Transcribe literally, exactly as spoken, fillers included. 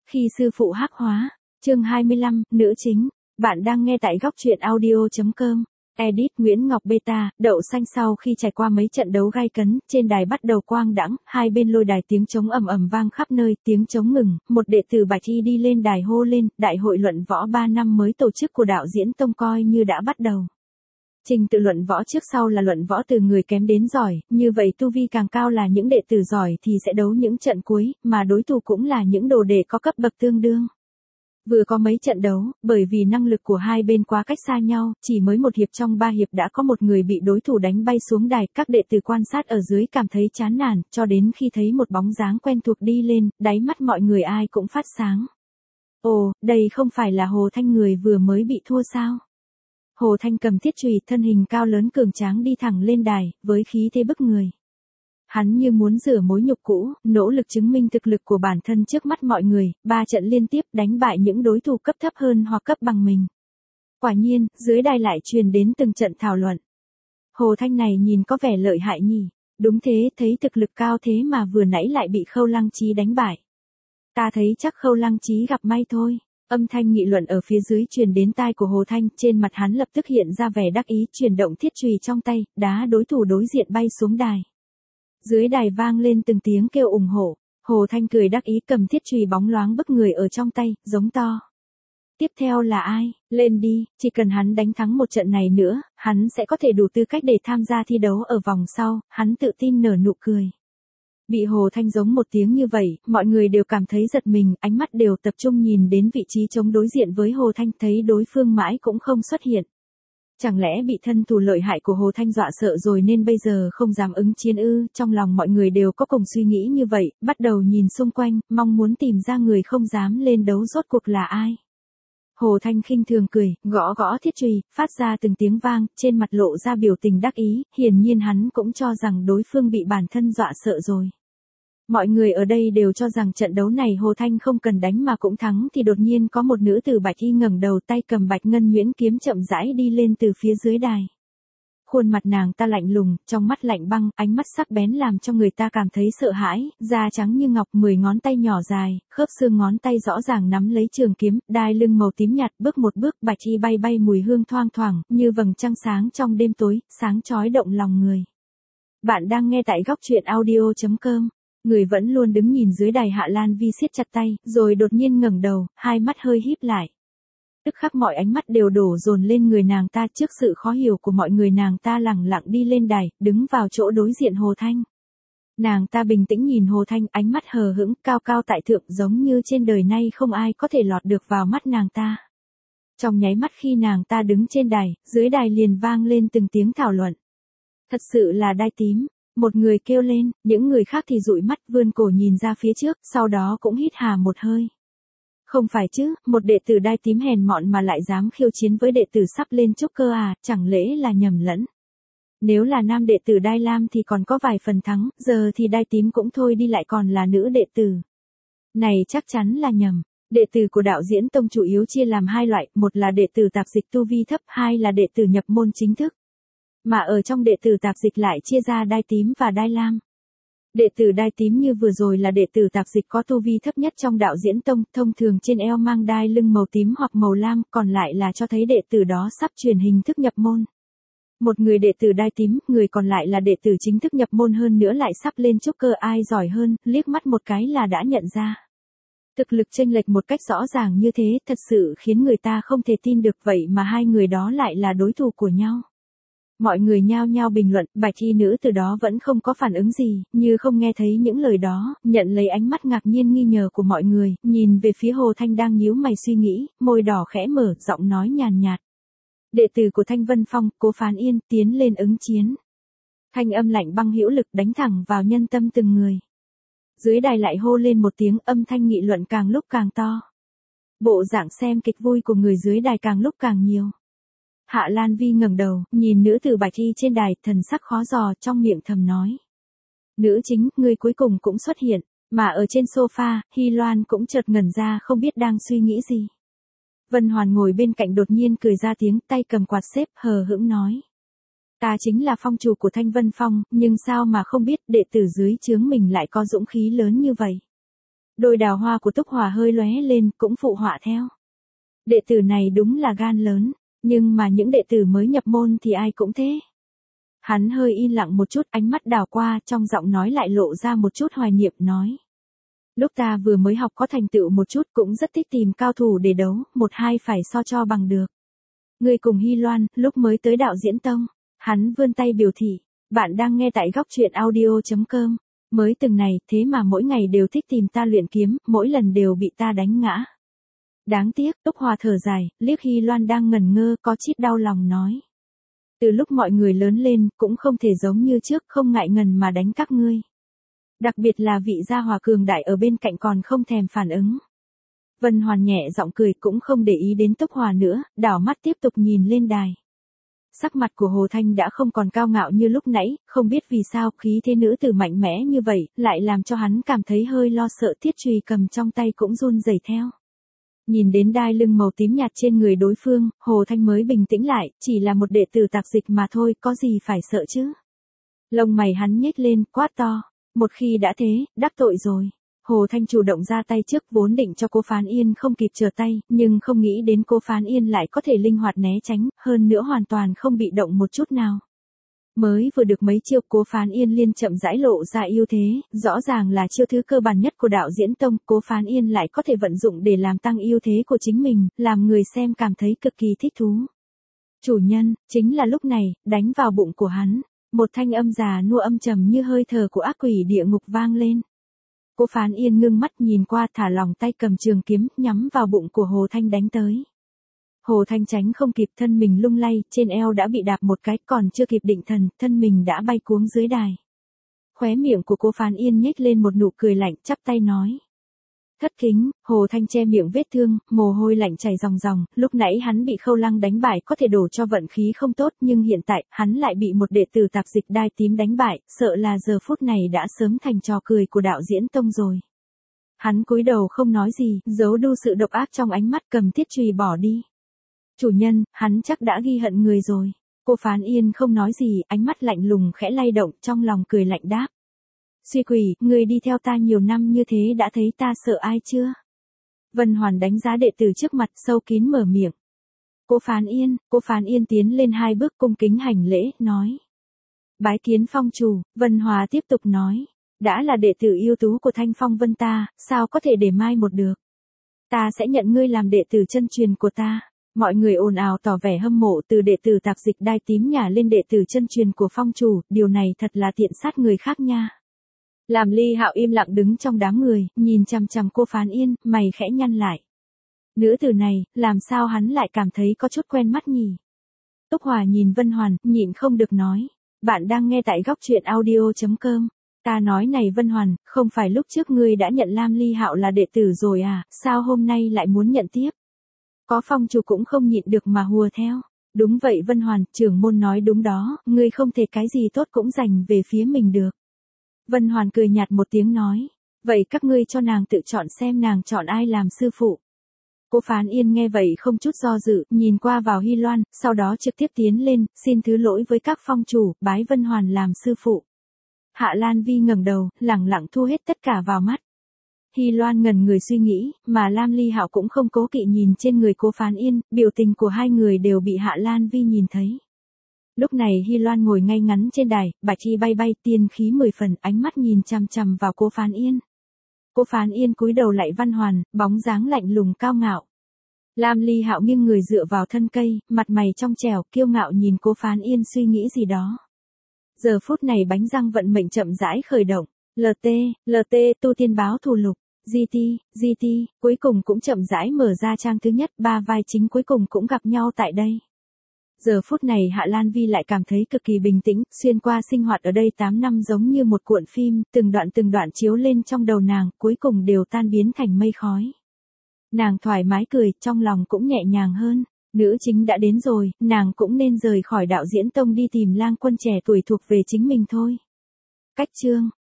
Khi sư phụ hắc hóa, chương hai mươi lăm, nữ chính. Bạn đang nghe tại góc truyện audio chấm com. Edit Nguyễn Ngọc Beta, đậu xanh sau khi trải qua mấy trận đấu gay cấn, trên đài bắt đầu quang đãng, hai bên lôi đài tiếng trống ầm ầm vang khắp nơi, tiếng trống ngừng, một đệ tử Bạch Y đi lên đài hô lên, đại hội luận võ ba năm mới tổ chức của đạo diễn tông coi như đã bắt đầu. Trình tự luận võ trước sau là luận võ từ người kém đến giỏi, như vậy tu vi càng cao là những đệ tử giỏi thì sẽ đấu những trận cuối, mà đối thủ cũng là những đồ đệ có cấp bậc tương đương. Vừa có mấy trận đấu, bởi vì năng lực của hai bên quá cách xa nhau, chỉ mới một hiệp trong ba hiệp đã có một người bị đối thủ đánh bay xuống đài, các đệ tử quan sát ở dưới cảm thấy chán nản, cho đến khi thấy một bóng dáng quen thuộc đi lên, đáy mắt mọi người ai cũng phát sáng. Ồ, đây không phải là Hồ Thanh người vừa mới bị thua sao? Hồ Thanh cầm thiết chùy, thân hình cao lớn cường tráng đi thẳng lên đài, với khí thế bức người. Hắn như muốn rửa mối nhục cũ, nỗ lực chứng minh thực lực của bản thân trước mắt mọi người, ba trận liên tiếp đánh bại những đối thủ cấp thấp hơn hoặc cấp bằng mình. Quả nhiên, dưới đài lại truyền đến từng trận thảo luận. Hồ Thanh này nhìn có vẻ lợi hại nhỉ? Đúng thế, thấy thực lực cao thế mà vừa nãy lại bị Khâu Lăng Chí đánh bại. Ta thấy chắc Khâu Lăng Chí gặp may thôi. Âm thanh nghị luận ở phía dưới truyền đến tai của Hồ Thanh, trên mặt hắn lập tức hiện ra vẻ đắc ý, chuyển động thiết chùy trong tay, đá đối thủ đối diện bay xuống đài. Dưới đài vang lên từng tiếng kêu ủng hộ, Hồ Thanh cười đắc ý cầm thiết chùy bóng loáng bức người ở trong tay, giống to. Tiếp theo là ai? Lên đi, chỉ cần hắn đánh thắng một trận này nữa, hắn sẽ có thể đủ tư cách để tham gia thi đấu ở vòng sau, hắn tự tin nở nụ cười. Bị Hồ Thanh giống một tiếng như vậy, mọi người đều cảm thấy giật mình, ánh mắt đều tập trung nhìn đến vị trí chống đối diện với Hồ Thanh, thấy đối phương mãi cũng không xuất hiện. Chẳng lẽ bị thân thủ lợi hại của Hồ Thanh dọa sợ rồi nên bây giờ không dám ứng chiến ư? Trong lòng mọi người đều có cùng suy nghĩ như vậy, bắt đầu nhìn xung quanh, mong muốn tìm ra người không dám lên đấu rốt cuộc là ai. Hồ Thanh khinh thường cười, gõ gõ thiết chùy, phát ra từng tiếng vang, trên mặt lộ ra biểu tình đắc ý, hiển nhiên hắn cũng cho rằng đối phương bị bản thân dọa sợ rồi. Mọi người ở đây đều cho rằng trận đấu này Hồ Thanh không cần đánh mà cũng thắng thì đột nhiên có một nữ tử Bạch Y ngẩng đầu, tay cầm bạch ngân nhuyễn kiếm chậm rãi đi lên từ phía dưới đài. Khuôn mặt nàng ta lạnh lùng, trong mắt lạnh băng, ánh mắt sắc bén làm cho người ta cảm thấy sợ hãi, da trắng như ngọc, mười ngón tay nhỏ dài, khớp xương ngón tay rõ ràng nắm lấy trường kiếm, đai lưng màu tím nhạt, bước một bước, Bạch Y bay bay mùi hương thoang thoảng, như vầng trăng sáng trong đêm tối, sáng chói động lòng người. Bạn đang nghe tại góc truyện audio chấm com. Người vẫn luôn đứng nhìn dưới đài Hạ Lan Vi siết chặt tay, rồi đột nhiên ngẩng đầu, hai mắt hơi híp lại. Tức khắc mọi ánh mắt đều đổ dồn lên người nàng ta, trước sự khó hiểu của mọi người nàng ta lẳng lặng đi lên đài, đứng vào chỗ đối diện Hồ Thanh. Nàng ta bình tĩnh nhìn Hồ Thanh, ánh mắt hờ hững, cao cao tại thượng, giống như trên đời nay không ai có thể lọt được vào mắt nàng ta. Trong nháy mắt khi nàng ta đứng trên đài, dưới đài liền vang lên từng tiếng thảo luận. Thật sự là đai tím. Một người kêu lên, những người khác thì dụi mắt vươn cổ nhìn ra phía trước, sau đó cũng hít hà một hơi. Không phải chứ, một đệ tử đai tím hèn mọn mà lại dám khiêu chiến với đệ tử sắp lên trúc cơ à, chẳng lẽ là nhầm lẫn. Nếu là nam đệ tử đai lam thì còn có vài phần thắng, giờ thì đai tím cũng thôi đi lại còn là nữ đệ tử. Này chắc chắn là nhầm. Đệ tử của đạo diễn tông chủ yếu chia làm hai loại, một là đệ tử tạp dịch tu vi thấp, hai là đệ tử nhập môn chính thức. Mà ở trong đệ tử tạp dịch lại chia ra đai tím và đai lam. Đệ tử đai tím như vừa rồi là đệ tử tạp dịch có tu vi thấp nhất trong đạo diễn tông, thông thường trên eo mang đai lưng màu tím hoặc màu lam, còn lại là cho thấy đệ tử đó sắp truyền hình thức nhập môn. Một người đệ tử đai tím, người còn lại là đệ tử chính thức nhập môn hơn nữa lại sắp lên trúc cơ, ai giỏi hơn, liếc mắt một cái là đã nhận ra. Thực lực chênh lệch một cách rõ ràng như thế, thật sự khiến người ta không thể tin được, vậy mà hai người đó lại là đối thủ của nhau. Mọi người nhao nhao bình luận, Bạch Y nữ từ đó vẫn không có phản ứng gì, như không nghe thấy những lời đó, nhận lấy ánh mắt ngạc nhiên nghi ngờ của mọi người, nhìn về phía Hồ Thanh đang nhíu mày suy nghĩ, môi đỏ khẽ mở, giọng nói nhàn nhạt. Đệ tử của Thanh Vân Phong, Cố Phán Yên, tiến lên ứng chiến. Thanh âm lạnh băng hữu lực đánh thẳng vào nhân tâm từng người. Dưới đài lại hô lên một tiếng, âm thanh nghị luận càng lúc càng to. Bộ dạng xem kịch vui của người dưới đài càng lúc càng nhiều. Hạ Lan Vi ngẩng đầu, nhìn nữ tử Bạch Y trên đài, thần sắc khó dò, trong miệng thầm nói. Nữ chính, người cuối cùng cũng xuất hiện, mà ở trên sofa, Hy Loan cũng chợt ngẩn ra không biết đang suy nghĩ gì. Vân Hoàn ngồi bên cạnh đột nhiên cười ra tiếng, tay cầm quạt xếp, hờ hững nói. Ta chính là phong chủ của Thanh Vân Phong, nhưng sao mà không biết đệ tử dưới trướng mình lại có dũng khí lớn như vậy. Đôi đào hoa của Túc Hòa hơi lóe lên, cũng phụ họa theo. Đệ tử này đúng là gan lớn, nhưng mà những đệ tử mới nhập môn thì ai cũng thế. Hắn hơi yên lặng một chút, ánh mắt đảo qua, trong giọng nói lại lộ ra một chút hoài niệm, nói. Lúc ta vừa mới học có thành tựu một chút cũng rất thích tìm cao thủ để đấu, một hai phải so cho bằng được. Ngươi cùng Hy Loan, lúc mới tới đạo diễn tông, hắn vươn tay biểu thị, bạn đang nghe tại góc truyện audio.com, mới từng này, thế mà mỗi ngày đều thích tìm ta luyện kiếm, mỗi lần đều bị ta đánh ngã. Đáng tiếc, Túc Hòa thở dài, liếc Hy Loan đang ngẩn ngơ, có chút đau lòng nói. Từ lúc mọi người lớn lên, cũng không thể giống như trước, không ngại ngần mà đánh các ngươi. Đặc biệt là vị gia hòa cường đại ở bên cạnh còn không thèm phản ứng. Vân Hoàn nhẹ giọng cười, cũng không để ý đến Túc Hòa nữa, đảo mắt tiếp tục nhìn lên đài. Sắc mặt của Hồ Thanh đã không còn cao ngạo như lúc nãy, không biết vì sao khí thế nữ tử mạnh mẽ như vậy, lại làm cho hắn cảm thấy hơi lo sợ, thiết chùy cầm trong tay cũng run rẩy theo. Nhìn đến đai lưng màu tím nhạt trên người đối phương, Hồ Thanh mới bình tĩnh lại, chỉ là một đệ tử tạp dịch mà thôi, có gì phải sợ chứ. Lông mày hắn nhếch lên, quát to. Một khi đã thế, đắc tội rồi. Hồ Thanh chủ động ra tay trước, vốn định cho cô Phán Yên không kịp trở tay, nhưng không nghĩ đến cô Phán Yên lại có thể linh hoạt né tránh, hơn nữa hoàn toàn không bị động một chút nào. Mới vừa được mấy chiêu, cô Phán Yên liên chậm rãi lộ ra ưu thế, rõ ràng là chiêu thứ cơ bản nhất của đạo diễn tông, cô Phán Yên lại có thể vận dụng để làm tăng ưu thế của chính mình, làm người xem cảm thấy cực kỳ thích thú. Chủ nhân, chính là lúc này, đánh vào bụng của hắn. Một thanh âm già nua âm trầm như hơi thở của ác quỷ địa ngục vang lên. Cô Phán Yên ngưng mắt nhìn qua, thả lỏng tay cầm trường kiếm, nhắm vào bụng của Hồ Thanh đánh tới. Hồ Thanh tránh không kịp, thân mình lung lay, trên eo đã bị đạp một cái, còn chưa kịp định thần, thân mình đã bay cuống dưới đài. Khóe miệng của cô Phán Yên nhếch lên một nụ cười lạnh, chắp tay nói. Thất kính. Hồ Thanh che miệng vết thương, mồ hôi lạnh chảy ròng ròng, lúc nãy hắn bị Khâu Lăng đánh bại có thể đổ cho vận khí không tốt, nhưng hiện tại, hắn lại bị một đệ tử tạp dịch đai tím đánh bại, sợ là giờ phút này đã sớm thành trò cười của đạo diễn tông rồi. Hắn cúi đầu không nói gì, giấu đu sự độc ác trong ánh mắt, cầm thiết chùy bỏ đi. Chủ nhân, hắn chắc đã ghi hận người rồi. Cô Phán Yên không nói gì, ánh mắt lạnh lùng khẽ lay động, trong lòng cười lạnh đáp. Suy quỷ, người đi theo ta nhiều năm như thế đã thấy ta sợ ai chưa? Vân Hoàn đánh giá đệ tử trước mặt, sâu kín mở miệng. Cô Phán Yên, cô Phán Yên tiến lên hai bước cung kính hành lễ, nói. Bái kiến phong chủ. Vân Hòa tiếp tục nói. Đã là đệ tử ưu tú của Thanh Phong Vân ta, sao có thể để mai một được? Ta sẽ nhận ngươi làm đệ tử chân truyền của ta. Mọi người ồn ào tỏ vẻ hâm mộ, từ đệ tử tạp dịch đai tím nhả lên đệ tử chân truyền của phong chủ, điều này thật là tiện sát người khác nha. Làm Ly Hạo im lặng đứng trong đám người, nhìn chằm chằm cô Phán Yên, mày khẽ nhăn lại. Nữ tử này, làm sao hắn lại cảm thấy có chút quen mắt nhỉ? Túc Hòa nhìn Vân Hoàn, nhịn không được nói. Bạn đang nghe tại góc truyện audio.com. Ta nói này Vân Hoàn, không phải lúc trước ngươi đã nhận Lam Ly Hạo là đệ tử rồi à, sao hôm nay lại muốn nhận tiếp? Có phong chủ cũng không nhịn được mà hùa theo. Đúng vậy Vân Hoàn, trưởng môn nói đúng đó, ngươi không thể cái gì tốt cũng dành về phía mình được. Vân Hoàn cười nhạt một tiếng nói. Vậy các ngươi cho nàng tự chọn xem nàng chọn ai làm sư phụ. Cô Phán Yên nghe vậy không chút do dự, nhìn qua vào Hy Loan, sau đó trực tiếp tiến lên, xin thứ lỗi với các phong chủ, bái Vân Hoàn làm sư phụ. Hạ Lan Vi ngẩng đầu, lẳng lặng thu hết tất cả vào mắt. Hy Loan ngẩn người suy nghĩ, mà Lam Ly Hạo cũng không cố kỵ nhìn trên người cô Phán Yên, biểu tình của hai người đều bị Hạ Lan Vi nhìn thấy. Lúc này Hy Loan ngồi ngay ngắn trên đài, bạch y bay bay, tiên khí mười phần, ánh mắt nhìn chằm chằm vào cô Phán Yên. Cô Phán Yên cúi đầu lại Văn Hoàn, bóng dáng lạnh lùng cao ngạo. Lam Ly Hạo nghiêng người dựa vào thân cây, mặt mày trong trẻo, kiêu ngạo nhìn cô Phán Yên suy nghĩ gì đó. Giờ phút này bánh răng vận mệnh chậm rãi khởi động. lờ tê, lờ tê tu tiên báo thù lục. giê tê, giê tê, cuối cùng cũng chậm rãi mở ra trang thứ nhất, ba vai chính cuối cùng cũng gặp nhau tại đây. Giờ phút này Hạ Lan Vi lại cảm thấy cực kỳ bình tĩnh, xuyên qua sinh hoạt ở đây tám năm giống như một cuộn phim, từng đoạn từng đoạn chiếu lên trong đầu nàng, cuối cùng đều tan biến thành mây khói. Nàng thoải mái cười, trong lòng cũng nhẹ nhàng hơn. Nữ chính đã đến rồi, nàng cũng nên rời khỏi đạo diễn tông đi tìm lang quân trẻ tuổi thuộc về chính mình thôi. Cách chương